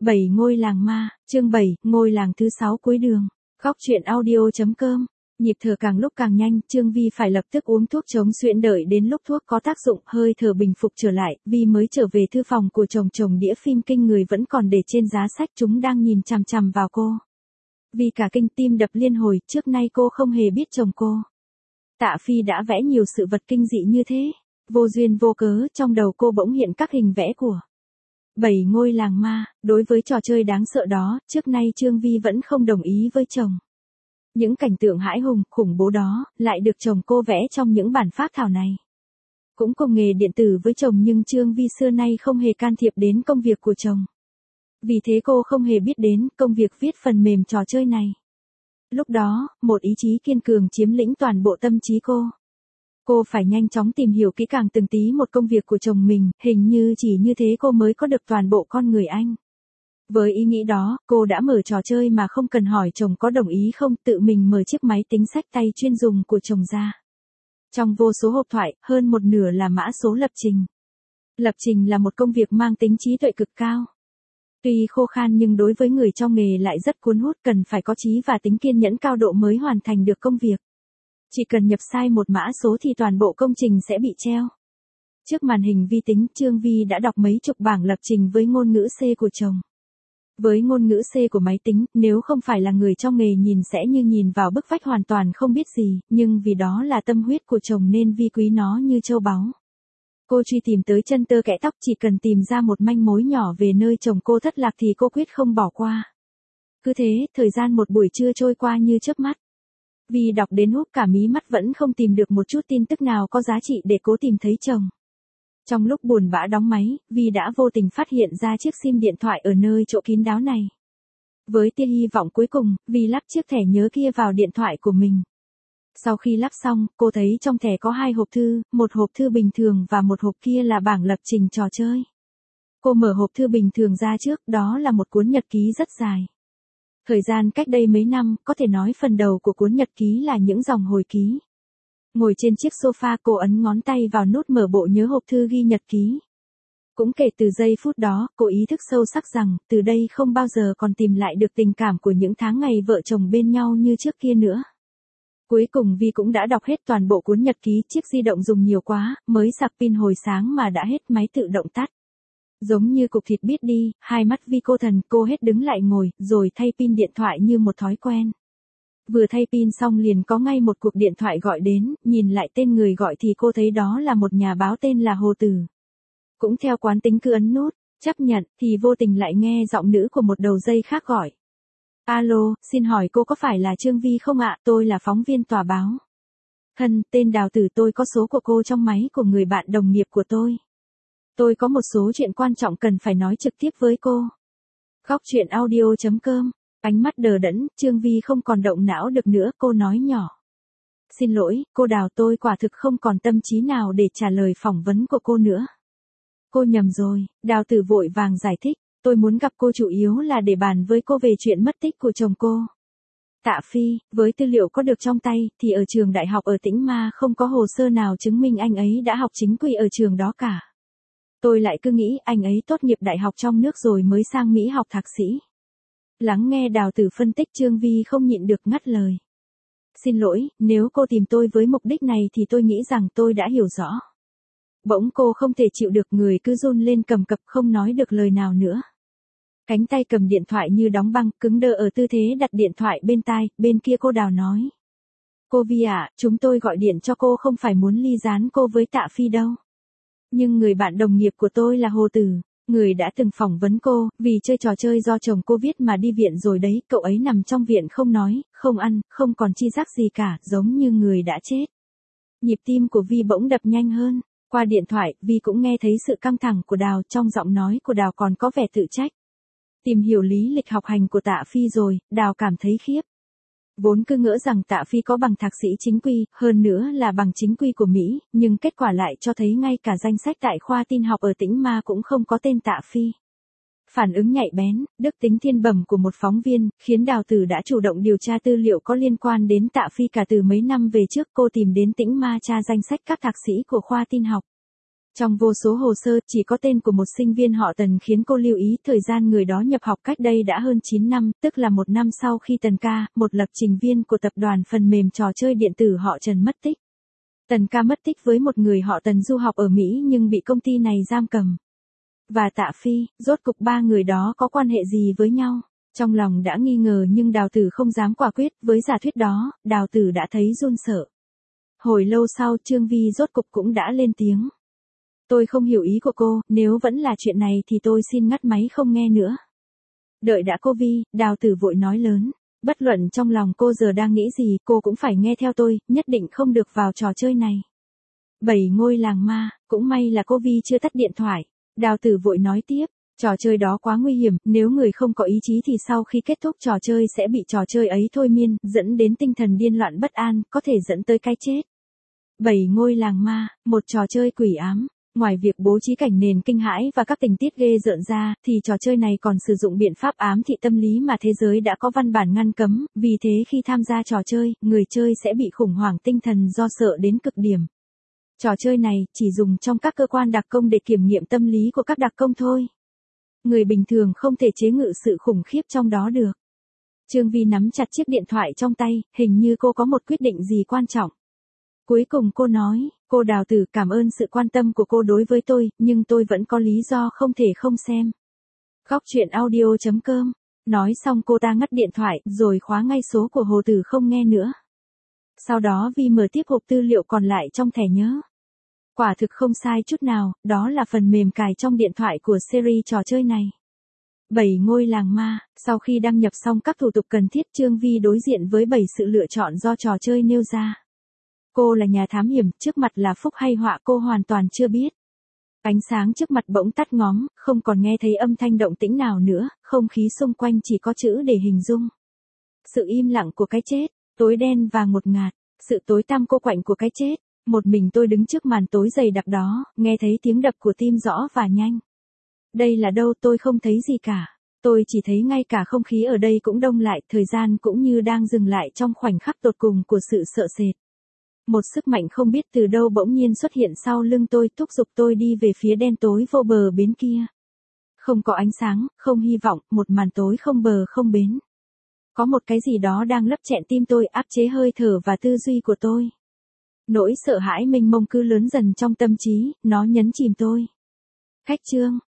7 ngôi làng ma, chương 7, ngôi làng thứ 6 cuối đường. Khóc chuyện audio.com. Nhịp thở càng lúc càng nhanh, Trương Vi phải lập tức uống thuốc chống suyễn đợi đến lúc thuốc có tác dụng, hơi thở bình phục trở lại, Vi mới trở về thư phòng của chồng đĩa phim kinh người vẫn còn để trên giá sách, chúng đang nhìn chằm chằm vào cô. Vi cả kinh, tim đập liên hồi, trước nay cô không hề biết chồng cô. Tạ Phi đã vẽ nhiều sự vật kinh dị như thế. Vô duyên vô cớ, trong đầu cô bỗng hiện các hình vẽ của 7 ngôi làng ma. Đối với trò chơi đáng sợ đó, trước nay Trương Vi vẫn không đồng ý với chồng. Những cảnh tượng hãi hùng, khủng bố đó, lại được chồng cô vẽ trong những bản phác thảo này. Cũng cùng nghề điện tử với chồng nhưng Trương Vi xưa nay không hề can thiệp đến công việc của chồng. Vì thế cô không hề biết đến công việc viết phần mềm trò chơi này. Lúc đó, một ý chí kiên cường chiếm lĩnh toàn bộ tâm trí cô. Cô phải nhanh chóng tìm hiểu kỹ càng từng tí một công việc của chồng mình, hình như chỉ như thế cô mới có được toàn bộ con người anh. Với ý nghĩ đó, cô đã mở trò chơi mà không cần hỏi chồng có đồng ý không, tự mình mở chiếc máy tính xách tay chuyên dùng của chồng ra. Trong vô số hộp thoại, hơn một nửa là mã số lập trình. Lập trình là một công việc mang tính trí tuệ cực cao. Tuy khô khan nhưng đối với người trong nghề lại rất cuốn hút, cần phải có trí và tính kiên nhẫn cao độ mới hoàn thành được công việc. Chỉ cần nhập sai một mã số thì toàn bộ công trình sẽ bị treo. Trước màn hình vi tính, Trương Vi đã đọc mấy chục bảng lập trình với ngôn ngữ C của chồng. Với ngôn ngữ C của máy tính, nếu không phải là người trong nghề nhìn sẽ như nhìn vào bức vách hoàn toàn không biết gì, nhưng vì đó là tâm huyết của chồng nên Vi quý nó như châu báu. Cô truy tìm tới chân tơ kẽ tóc, chỉ cần tìm ra một manh mối nhỏ về nơi chồng cô thất lạc thì cô quyết không bỏ qua. Cứ thế, thời gian một buổi trưa trôi qua như chớp mắt. Vi đọc đến húp cả mí mắt vẫn không tìm được một chút tin tức nào có giá trị để cố tìm thấy chồng. Trong lúc buồn bã đóng máy, Vi đã vô tình phát hiện ra chiếc sim điện thoại ở nơi chỗ kín đáo này. Với tia hy vọng cuối cùng, Vi lắp chiếc thẻ nhớ kia vào điện thoại của mình. Sau khi lắp xong, cô thấy trong thẻ có 2 hộp thư, một hộp thư bình thường và một hộp kia là bảng lập trình trò chơi. Cô mở hộp thư bình thường ra trước, đó là một cuốn nhật ký rất dài. Thời gian cách đây mấy năm, có thể nói phần đầu của cuốn nhật ký là những dòng hồi ký. Ngồi trên chiếc sofa, cô ấn ngón tay vào nút mở bộ nhớ hộp thư ghi nhật ký. Cũng kể từ giây phút đó, cô ý thức sâu sắc rằng, từ đây không bao giờ còn tìm lại được tình cảm của những tháng ngày vợ chồng bên nhau như trước kia nữa. Cuối cùng Vi cũng đã đọc hết toàn bộ cuốn nhật ký, chiếc di động dùng nhiều quá, mới sạc pin hồi sáng mà đã hết, máy tự động tắt. Giống như cục thịt biết đi, hai mắt Vi cô thần, cô hết đứng lại ngồi, rồi thay pin điện thoại như một thói quen. Vừa thay pin xong liền có ngay một cuộc điện thoại gọi đến, nhìn lại tên người gọi thì cô thấy đó là một nhà báo tên là Hồ Tử. Cũng theo quán tính cứ ấn nút, chấp nhận, thì vô tình lại nghe giọng nữ của một đầu dây khác gọi. Alo, xin hỏi cô có phải là Trương Vi không ạ? Tôi là phóng viên tòa báo. Thân, tên Đào Tử, tôi có số của cô trong máy của người bạn đồng nghiệp của tôi. Tôi có một số chuyện quan trọng cần phải nói trực tiếp với cô. Khóc chuyện audio.com. Ánh mắt đờ đẫn, Trương Vi không còn động não được nữa, cô nói nhỏ. Xin lỗi, cô Đào, tôi quả thực không còn tâm trí nào để trả lời phỏng vấn của cô nữa. Cô nhầm rồi, Đào Tử vội vàng giải thích, tôi muốn gặp cô chủ yếu là để bàn với cô về chuyện mất tích của chồng cô. Tạ Phi, với tư liệu có được trong tay, thì ở trường đại học ở Tĩnh Ma không có hồ sơ nào chứng minh anh ấy đã học chính quy ở trường đó cả. Tôi lại cứ nghĩ anh ấy tốt nghiệp đại học trong nước rồi mới sang Mỹ học thạc sĩ. Lắng nghe Đào Tử phân tích, Trương Vi không nhịn được ngắt lời. Xin lỗi, nếu cô tìm tôi với mục đích này thì tôi nghĩ rằng tôi đã hiểu rõ. Bỗng cô không thể chịu được, người cứ run lên cầm cập, không nói được lời nào nữa. Cánh tay cầm điện thoại như đóng băng, cứng đơ ở tư thế đặt điện thoại bên tai, bên kia cô Đào nói. Cô Vi ạ, chúng tôi gọi điện cho cô không phải muốn ly gián cô với Tạ Phi đâu. Nhưng người bạn đồng nghiệp của tôi là Hồ Tử, người đã từng phỏng vấn cô, vì chơi trò chơi do chồng cô viết mà đi viện rồi đấy, cậu ấy nằm trong viện không nói, không ăn, không còn chi giác gì cả, giống như người đã chết. Nhịp tim của Vi bỗng đập nhanh hơn. Qua điện thoại, Vi cũng nghe thấy sự căng thẳng của Đào, trong giọng nói của Đào còn có vẻ tự trách. Tìm hiểu lý lịch học hành của Tạ Phi rồi, Đào cảm thấy khiếp. Vốn cứ ngỡ rằng Tạ Phi có bằng thạc sĩ chính quy, hơn nữa là bằng chính quy của Mỹ, nhưng kết quả lại cho thấy ngay cả danh sách tại khoa tin học ở Tĩnh Ma cũng không có tên Tạ Phi. Phản ứng nhạy bén, đức tính thiên bẩm của một phóng viên, khiến Đào Tử đã chủ động điều tra tư liệu có liên quan đến Tạ Phi cả từ mấy năm về trước. Cô tìm đến Tĩnh Ma tra danh sách các thạc sĩ của khoa tin học. Trong vô số hồ sơ, chỉ có tên của một sinh viên họ Tần khiến cô lưu ý thời gian người đó nhập học cách đây đã hơn 9 năm, tức là một năm sau khi Tần ca, một lập trình viên của tập đoàn phần mềm trò chơi điện tử họ Trần mất tích. Tần ca mất tích với một người họ Tần du học ở Mỹ nhưng bị công ty này giam cầm. Và Tạ Phi, rốt cục ba người đó có quan hệ gì với nhau? Trong lòng đã nghi ngờ nhưng Đào Tử không dám quả quyết, với giả thuyết đó, Đào Tử đã thấy run sợ. Hồi lâu sau Trương Vi rốt cục cũng đã lên tiếng. Tôi không hiểu ý của cô, nếu vẫn là chuyện này thì tôi xin ngắt máy không nghe nữa. Đợi đã cô Vi, Đào Tử vội nói lớn. Bất luận trong lòng cô giờ đang nghĩ gì, cô cũng phải nghe theo tôi, nhất định không được vào trò chơi này. 7 ngôi làng ma, cũng may là cô Vi chưa tắt điện thoại. Đào Tử vội nói tiếp, trò chơi đó quá nguy hiểm, nếu người không có ý chí thì sau khi kết thúc trò chơi sẽ bị trò chơi ấy thôi miên, dẫn đến tinh thần điên loạn bất an, có thể dẫn tới cái chết. 7 ngôi làng ma, một trò chơi quỷ ám. Ngoài việc bố trí cảnh nền kinh hãi và các tình tiết ghê rợn ra, thì trò chơi này còn sử dụng biện pháp ám thị tâm lý mà thế giới đã có văn bản ngăn cấm, vì thế khi tham gia trò chơi, người chơi sẽ bị khủng hoảng tinh thần do sợ đến cực điểm. Trò chơi này chỉ dùng trong các cơ quan đặc công để kiểm nghiệm tâm lý của các đặc công thôi. Người bình thường không thể chế ngự sự khủng khiếp trong đó được. Trương Vi nắm chặt chiếc điện thoại trong tay, hình như cô có một quyết định gì quan trọng. Cuối cùng cô nói, cô Đào Tử cảm ơn sự quan tâm của cô đối với tôi, nhưng tôi vẫn có lý do không thể không xem. Góc truyện audio.com. Nói xong cô ta ngắt điện thoại, rồi khóa ngay số của Hồ Tử không nghe nữa. Sau đó Vi mở tiếp hộp tư liệu còn lại trong thẻ nhớ. Quả thực không sai chút nào, đó là phần mềm cài trong điện thoại của series trò chơi này. 7 ngôi làng ma, sau khi đăng nhập xong các thủ tục cần thiết Trương Vi đối diện với 7 sự lựa chọn do trò chơi nêu ra. Cô là nhà thám hiểm, trước mặt là phúc hay họa cô hoàn toàn chưa biết. Ánh sáng trước mặt bỗng tắt ngóm, không còn nghe thấy âm thanh động tĩnh nào nữa, không khí xung quanh chỉ có chữ để hình dung. Sự im lặng của cái chết, tối đen và ngột ngạt, sự tối tăm cô quạnh của cái chết. Một mình tôi đứng trước màn tối dày đặc đó, nghe thấy tiếng đập của tim rõ và nhanh. Đây là đâu tôi không thấy gì cả. Tôi chỉ thấy ngay cả không khí ở đây cũng đông lại, thời gian cũng như đang dừng lại trong khoảnh khắc tột cùng của sự sợ sệt. Một sức mạnh không biết từ đâu bỗng nhiên xuất hiện sau lưng tôi, thúc giục tôi đi về phía đen tối vô bờ bến kia. Không có ánh sáng, không hy vọng, một màn tối không bờ không bến. Có một cái gì đó đang lấp chẹn tim tôi, áp chế hơi thở và tư duy của tôi. Nỗi sợ hãi mênh mông cứ lớn dần trong tâm trí, nó nhấn chìm tôi. Khách chương.